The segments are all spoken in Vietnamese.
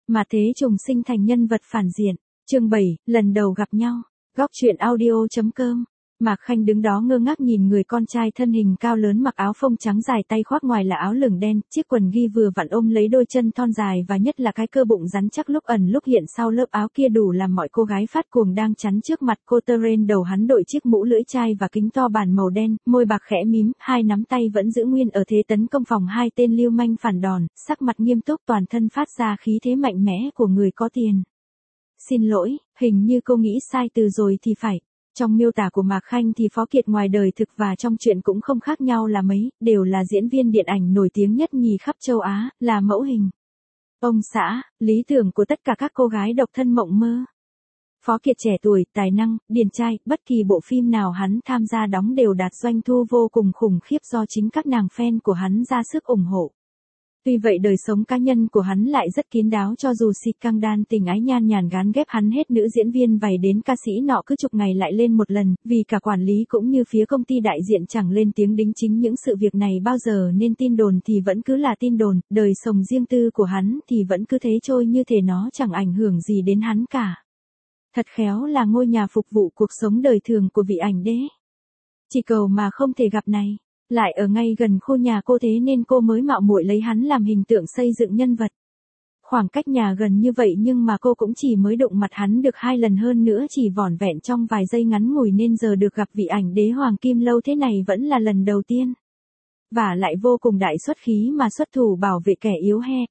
Mà thế trùng sinh thành nhân vật phản diện. Chương 7, lần đầu gặp nhau. Góc truyện audio.com. Mạc Khanh đứng đó ngơ ngác nhìn người con trai thân hình cao lớn mặc áo phông trắng dài tay khoác ngoài là áo lửng đen, chiếc quần ghi vừa vặn ôm lấy đôi chân thon dài và nhất là cái cơ bụng rắn chắc lúc ẩn lúc hiện sau lớp áo kia đủ làm mọi cô gái phát cuồng đang chắn trước mặt cô. Terrain đầu hắn đội chiếc mũ lưỡi chai và kính to bản màu đen, môi bạc khẽ mím, hai nắm tay vẫn giữ nguyên ở thế tấn công phòng hai tên lưu manh phản đòn, sắc mặt nghiêm túc toàn thân phát ra khí thế mạnh mẽ của người có tiền. Xin lỗi, hình như cô nghĩ sai từ rồi thì phải. Trong miêu tả của Mạc Khanh thì Phó Kiệt ngoài đời thực và trong chuyện cũng không khác nhau là mấy, đều là diễn viên điện ảnh nổi tiếng nhất nhì khắp châu Á, là mẫu hình. Ông xã, lý tưởng của tất cả các cô gái độc thân mộng mơ. Phó Kiệt trẻ tuổi, tài năng, điển trai, bất kỳ bộ phim nào hắn tham gia đóng đều đạt doanh thu vô cùng khủng khiếp do chính các nàng fan của hắn ra sức ủng hộ. Tuy vậy đời sống cá nhân của hắn lại rất kín đáo cho dù xịt căng đan tình ái nhan nhản gán ghép hắn hết nữ diễn viên vầy đến ca sĩ nọ cứ chục ngày lại lên một lần, vì cả quản lý cũng như phía công ty đại diện chẳng lên tiếng đính chính những sự việc này bao giờ nên tin đồn thì vẫn cứ là tin đồn, đời sống riêng tư của hắn thì vẫn cứ thế trôi như thể nó chẳng ảnh hưởng gì đến hắn cả. Thật khéo là ngôi nhà phục vụ cuộc sống đời thường của vị ảnh đế. Chỉ cầu mà không thể gặp này. Lại ở ngay gần khu nhà cô thế nên cô mới mạo muội lấy hắn làm hình tượng xây dựng nhân vật. Khoảng cách nhà gần như vậy nhưng mà cô cũng chỉ mới đụng mặt hắn được 2 lần hơn nữa chỉ vỏn vẹn trong vài giây ngắn ngủi nên giờ được gặp vị ảnh đế hoàng kim lâu thế này vẫn là lần đầu tiên. Và lại vô cùng đại xuất khí mà xuất thủ bảo vệ kẻ yếu he.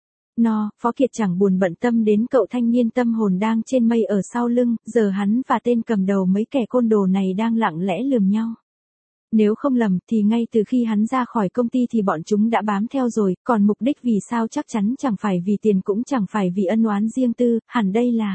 Phó Kiệt chẳng buồn bận tâm đến cậu thanh niên tâm hồn đang trên mây ở sau lưng, giờ hắn và tên cầm đầu mấy kẻ côn đồ này đang lặng lẽ lườm nhau. Nếu không lầm thì ngay từ khi hắn ra khỏi công ty thì bọn chúng đã bám theo rồi, còn mục đích vì sao chắc chắn chẳng phải vì tiền cũng chẳng phải vì ân oán riêng tư, hẳn đây là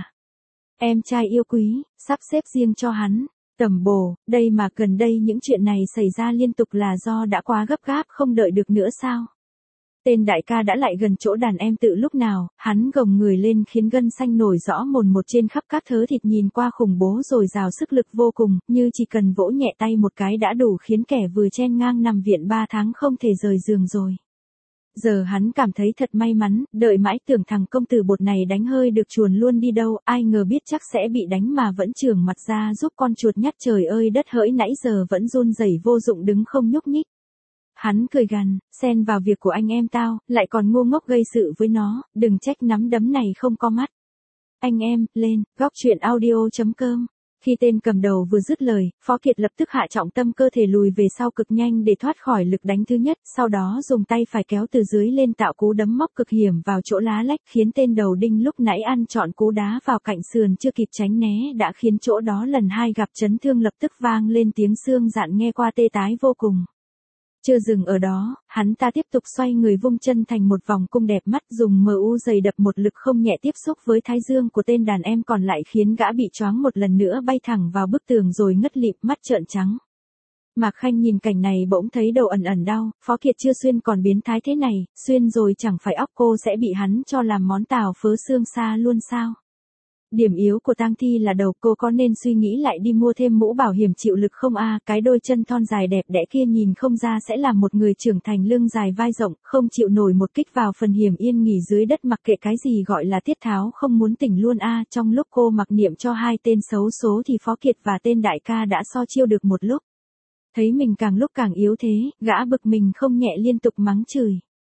em trai yêu quý, sắp xếp riêng cho hắn. Tầm bồ, đây mà gần đây những chuyện này xảy ra liên tục là do đã quá gấp gáp không đợi được nữa sao? Tên đại ca đã lại gần chỗ đàn em tự lúc nào, hắn gồng người lên khiến gân xanh nổi rõ mồn một trên khắp các thớ thịt nhìn qua khủng bố rồi rào sức lực vô cùng, như chỉ cần vỗ nhẹ tay một cái đã đủ khiến kẻ vừa chen ngang nằm viện 3 tháng không thể rời giường rồi. Giờ hắn cảm thấy thật may mắn, đợi mãi tưởng thằng công tử bột này đánh hơi được chuồn luôn đi đâu, ai ngờ biết chắc sẽ bị đánh mà vẫn chưởng mặt ra giúp con chuột nhắt trời ơi đất hỡi nãy giờ vẫn run rẩy vô dụng đứng không nhúc nhích. Hắn cười gằn, xen vào việc của anh em tao, lại còn ngu ngốc gây sự với nó, đừng trách nắm đấm này không có mắt. Anh em, lên, góc truyện audio.com. Khi tên cầm đầu vừa dứt lời, Phó Kiệt lập tức hạ trọng tâm cơ thể lùi về sau cực nhanh để thoát khỏi lực đánh thứ nhất, sau đó dùng tay phải kéo từ dưới lên tạo cú đấm móc cực hiểm vào chỗ lá lách khiến tên đầu đinh lúc nãy ăn trọn cú đá vào cạnh sườn chưa kịp tránh né đã khiến chỗ đó lần 2 gặp chấn thương lập tức vang lên tiếng xương dạn nghe qua tê tái vô cùng. Chưa dừng ở đó, hắn ta tiếp tục xoay người vung chân thành một vòng cung đẹp mắt dùng MU giày đập một lực không nhẹ tiếp xúc với thái dương của tên đàn em còn lại khiến gã bị choáng một lần nữa bay thẳng vào bức tường rồi ngất lịm mắt trợn trắng. Mạc Khanh nhìn cảnh này bỗng thấy đầu ẩn ẩn đau, Phó Kiệt chưa xuyên còn biến thái thế này, xuyên rồi chẳng phải óc cô sẽ bị hắn cho làm món tàu phớ xương xa luôn sao? Điểm yếu của tang thi là đầu, cô có nên suy nghĩ lại đi mua thêm mũ bảo hiểm chịu lực không cái đôi chân thon dài đẹp đẽ kia nhìn không ra sẽ là một người trưởng thành lưng dài vai rộng, không chịu nổi một kích vào phần hiểm yên nghỉ dưới đất mặc kệ cái gì gọi là tiết tháo không muốn tỉnh luôn trong lúc cô mặc niệm cho 2 tên xấu số thì Phó Kiệt và tên đại ca đã so chiêu được một lúc. Thấy mình càng lúc càng yếu thế, gã bực mình không nhẹ liên tục mắng chửi.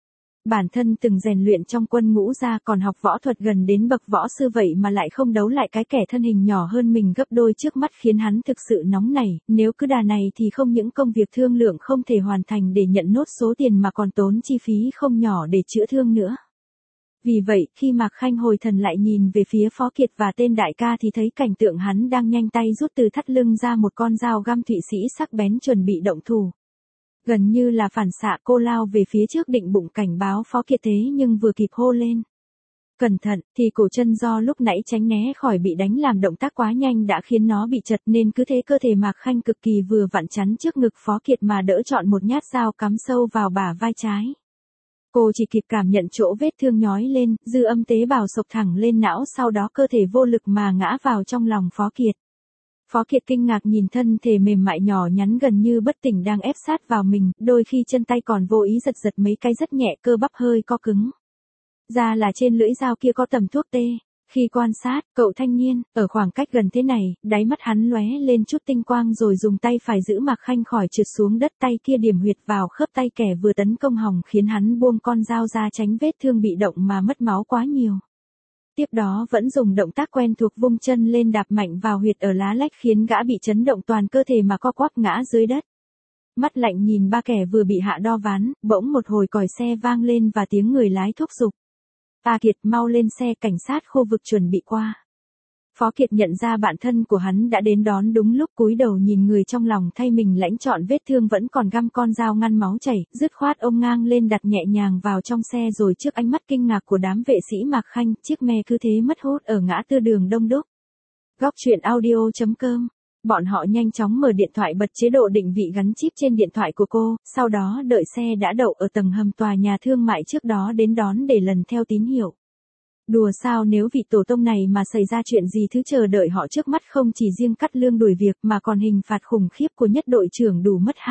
Bản thân từng rèn luyện trong quân ngũ ra còn học võ thuật gần đến bậc võ sư vậy mà lại không đấu lại cái kẻ thân hình nhỏ hơn mình gấp đôi trước mắt khiến hắn thực sự nóng nảy, nếu cứ đà này thì không những công việc thương lượng không thể hoàn thành để nhận nốt số tiền mà còn tốn chi phí không nhỏ để chữa thương nữa. Vì vậy, khi Mạc Khanh hồi thần lại nhìn về phía Phó Kiệt và tên đại ca thì thấy cảnh tượng hắn đang nhanh tay rút từ thắt lưng ra một con dao găm Thụy Sĩ sắc bén chuẩn bị động thủ. Gần như là phản xạ cô lao về phía trước định bụng cảnh báo Phó Kiệt thế nhưng vừa kịp hô lên. Cẩn thận, thì cổ chân do lúc nãy tránh né khỏi bị đánh làm động tác quá nhanh đã khiến nó bị chật nên cứ thế cơ thể Mạc Khanh cực kỳ vừa vặn chắn trước ngực Phó Kiệt mà đỡ chọn một nhát dao cắm sâu vào bả vai trái. Cô chỉ kịp cảm nhận chỗ vết thương nhói lên, dư âm tế bào sộc thẳng lên não sau đó cơ thể vô lực mà ngã vào trong lòng Phó Kiệt. Phó Kiệt kinh ngạc nhìn thân thể mềm mại nhỏ nhắn gần như bất tỉnh đang ép sát vào mình, đôi khi chân tay còn vô ý giật giật mấy cái rất nhẹ cơ bắp hơi co cứng. Ra là trên lưỡi dao kia có tầm thuốc tê. Khi quan sát, cậu thanh niên, ở khoảng cách gần thế này, đáy mắt hắn lóe lên chút tinh quang rồi dùng tay phải giữ Mạc Khanh khỏi trượt xuống đất, tay kia điểm huyệt vào khớp tay kẻ vừa tấn công hỏng khiến hắn buông con dao ra tránh vết thương bị động mà mất máu quá nhiều. Tiếp đó vẫn dùng động tác quen thuộc vung chân lên đạp mạnh vào huyệt ở lá lách khiến gã bị chấn động toàn cơ thể mà co quắp ngã dưới đất. Mắt lạnh nhìn ba kẻ vừa bị hạ đo ván, bỗng một hồi còi xe vang lên và tiếng người lái thúc giục. A Kiệt, mau lên xe, cảnh sát khu vực chuẩn bị qua. Phó Kiệt nhận ra bạn thân của hắn đã đến đón đúng lúc, cúi đầu nhìn người trong lòng thay mình lãnh trọn vết thương vẫn còn găm con dao ngăn máu chảy, dứt khoát ôm ngang lên đặt nhẹ nhàng vào trong xe rồi trước ánh mắt kinh ngạc của đám vệ sĩ Mạc Khanh, chiếc me cứ thế mất hút ở ngã tư đường đông đúc. Góc truyện audio.com. Bọn họ nhanh chóng mở điện thoại bật chế độ định vị gắn chip trên điện thoại của cô, sau đó đợi xe đã đậu ở tầng hầm tòa nhà thương mại trước đó đến đón để lần theo tín hiệu. Đùa sao, nếu vị tổ tông này mà xảy ra chuyện gì, thứ chờ đợi họ trước mắt không chỉ riêng cắt lương đuổi việc mà còn hình phạt khủng khiếp của nhất đội trưởng đủ mất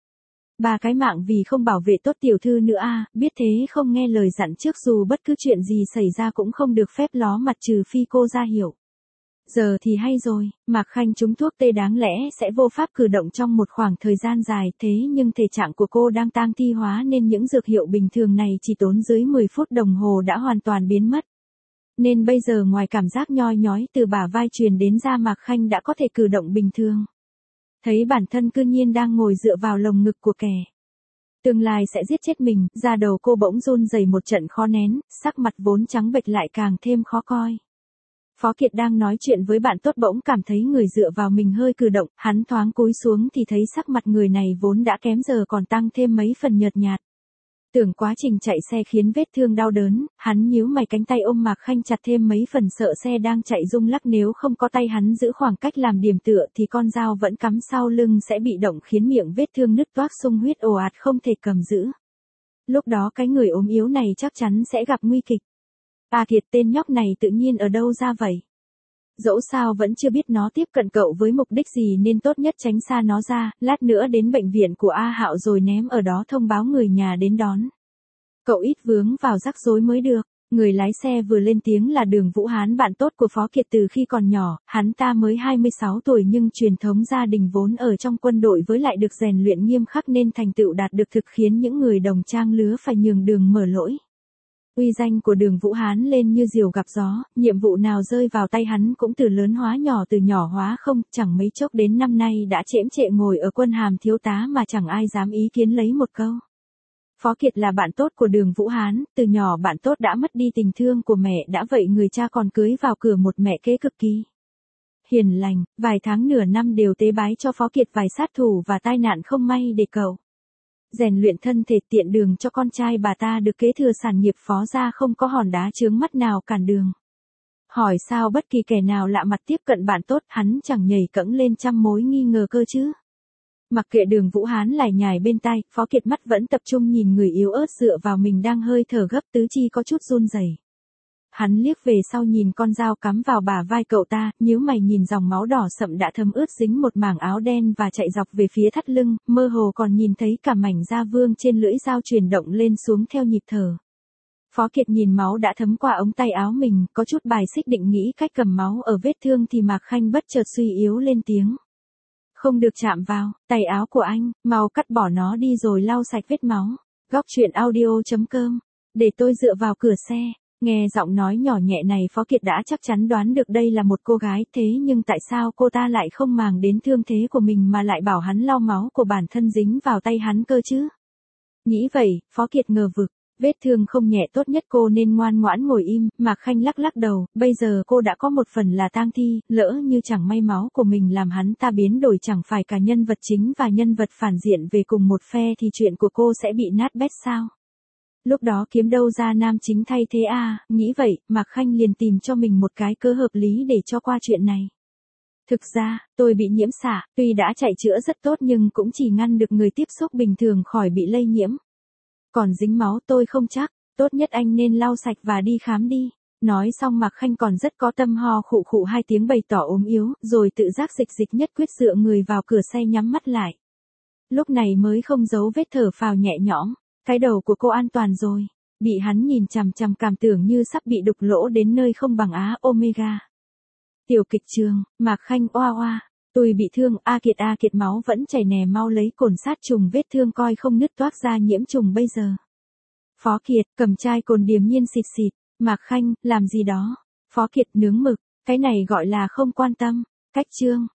2-3 cái mạng vì không bảo vệ tốt tiểu thư nữa à, biết thế không nghe lời dặn trước dù bất cứ chuyện gì xảy ra cũng không được phép ló mặt trừ phi cô ra hiểu. Giờ thì hay rồi, Mạc Khanh trúng thuốc tê đáng lẽ sẽ vô pháp cử động trong một khoảng thời gian dài, thế nhưng thể trạng của cô đang tang thi hóa nên những dược hiệu bình thường này chỉ tốn dưới 10 phút đồng hồ đã hoàn toàn biến mất. Nên bây giờ ngoài cảm giác nhoi nhói từ bả vai truyền đến da, Mạc Khanh đã có thể cử động bình thường. Thấy bản thân cư nhiên đang ngồi dựa vào lồng ngực của kẻ tương lai sẽ giết chết mình, da đầu cô bỗng run rẩy một trận khó nén, sắc mặt vốn trắng bệch lại càng thêm khó coi. Phó Kiệt đang nói chuyện với bạn tốt bỗng cảm thấy người dựa vào mình hơi cử động, hắn thoáng cúi xuống thì thấy sắc mặt người này vốn đã kém giờ còn tăng thêm mấy phần nhợt nhạt. Tưởng quá trình chạy xe khiến vết thương đau đớn, hắn nhíu mày, cánh tay ôm Mạc Khanh chặt thêm mấy phần, sợ xe đang chạy rung lắc, nếu không có tay hắn giữ khoảng cách làm điểm tựa thì con dao vẫn cắm sau lưng sẽ bị động khiến miệng vết thương nứt toác, sung huyết ồ ạt không thể cầm giữ. Lúc đó cái người ốm yếu này chắc chắn sẽ gặp nguy kịch. A Kiệt, tên nhóc này tự nhiên ở đâu ra vậy? Dẫu sao vẫn chưa biết nó tiếp cận cậu với mục đích gì nên tốt nhất tránh xa nó ra, lát nữa đến bệnh viện của A Hạo rồi ném ở đó thông báo người nhà đến đón. Cậu ít vướng vào rắc rối mới được. Người lái xe vừa lên tiếng là Đường Vũ Hán, bạn tốt của Phó Kiệt từ khi còn nhỏ, hắn ta mới 26 tuổi nhưng truyền thống gia đình vốn ở trong quân đội với lại được rèn luyện nghiêm khắc nên thành tựu đạt được thực khiến những người đồng trang lứa phải nhường đường mở lối. Uy danh của Đường Vũ Hán lên như diều gặp gió, nhiệm vụ nào rơi vào tay hắn cũng từ lớn hóa nhỏ, từ nhỏ hóa không, chẳng mấy chốc đến năm nay đã chễm chệ ngồi ở quân hàm thiếu tá mà chẳng ai dám ý kiến lấy một câu. Phó Kiệt là bạn tốt của Đường Vũ Hán, từ nhỏ bạn tốt đã mất đi tình thương của mẹ, đã vậy người cha còn cưới vào cửa một mẹ kế cực kỳ hiền lành, vài tháng nửa năm đều tế bái cho Phó Kiệt vài sát thủ và tai nạn không may để cậu rèn luyện thân thể, tiện đường cho con trai bà ta được kế thừa sản nghiệp Phó gia, không có hòn đá chướng mắt nào cản đường. Hỏi sao bất kỳ kẻ nào lạ mặt tiếp cận bạn tốt hắn chẳng nhảy cẫng lên trăm mối nghi ngờ cơ chứ. Mặc kệ Đường Vũ Hán lải nhải bên tai, Phó Kiệt mắt vẫn tập trung nhìn người yếu ớt dựa vào mình đang hơi thở gấp, tứ chi có chút run rẩy. Hắn liếc về sau nhìn con dao cắm vào bả vai cậu ta, nhíu mày nhìn dòng máu đỏ sậm đã thấm ướt dính một mảng áo đen và chạy dọc về phía thắt lưng, mơ hồ còn nhìn thấy cả mảnh da vương trên lưỡi dao chuyển động lên xuống theo nhịp thở. Phó Kiệt nhìn máu đã thấm qua ống tay áo mình, có chút bài xích định nghĩ cách cầm máu ở vết thương thì Mạc Khanh bất chợt suy yếu lên tiếng. Không được chạm vào, tay áo của anh, mau cắt bỏ nó đi rồi lau sạch vết máu. Góc truyện audio.com. Để tôi dựa vào cửa xe. Nghe giọng nói nhỏ nhẹ này Phó Kiệt đã chắc chắn đoán được đây là một cô gái, thế nhưng tại sao cô ta lại không màng đến thương thế của mình mà lại bảo hắn lau máu của bản thân dính vào tay hắn cơ chứ? Nghĩ vậy, Phó Kiệt ngờ vực. Vết thương không nhẹ, tốt nhất cô nên ngoan ngoãn ngồi im. Mạc Khanh lắc lắc đầu, bây giờ cô đã có một phần là tang thi, lỡ như chẳng may máu của mình làm hắn ta biến đổi chẳng phải cả nhân vật chính và nhân vật phản diện về cùng một phe thì chuyện của cô sẽ bị nát bét sao? Lúc đó kiếm đâu ra nam chính thay thế à? Nghĩ vậy, Mạc Khanh liền tìm cho mình một cái cớ hợp lý để cho qua chuyện này. Thực ra, tôi bị nhiễm xạ, tuy đã chạy chữa rất tốt nhưng cũng chỉ ngăn được người tiếp xúc bình thường khỏi bị lây nhiễm. Còn dính máu tôi không chắc, tốt nhất anh nên lau sạch và đi khám đi. Nói xong Mạc Khanh còn rất có tâm ho khụ khụ hai tiếng bày tỏ ốm yếu, rồi tự giác dịch nhất quyết dựa người vào cửa xe nhắm mắt lại. Lúc này mới không giấu vết thở phào nhẹ nhõm, cái đầu của cô an toàn rồi. Bị hắn nhìn chằm chằm cảm tưởng như sắp bị đục lỗ đến nơi không bằng á omega. Tiểu kịch trường, Mạc Khanh oa oa. Tôi bị thương, A Kiệt máu vẫn chảy nè, mau lấy cồn sát trùng vết thương coi không nứt toác ra nhiễm trùng bây giờ. Phó Kiệt, cầm chai cồn điềm nhiên xịt xịt. Mạc Khanh, làm gì đó? Phó Kiệt, nướng mực, cái này gọi là không quan tâm. Cách chương.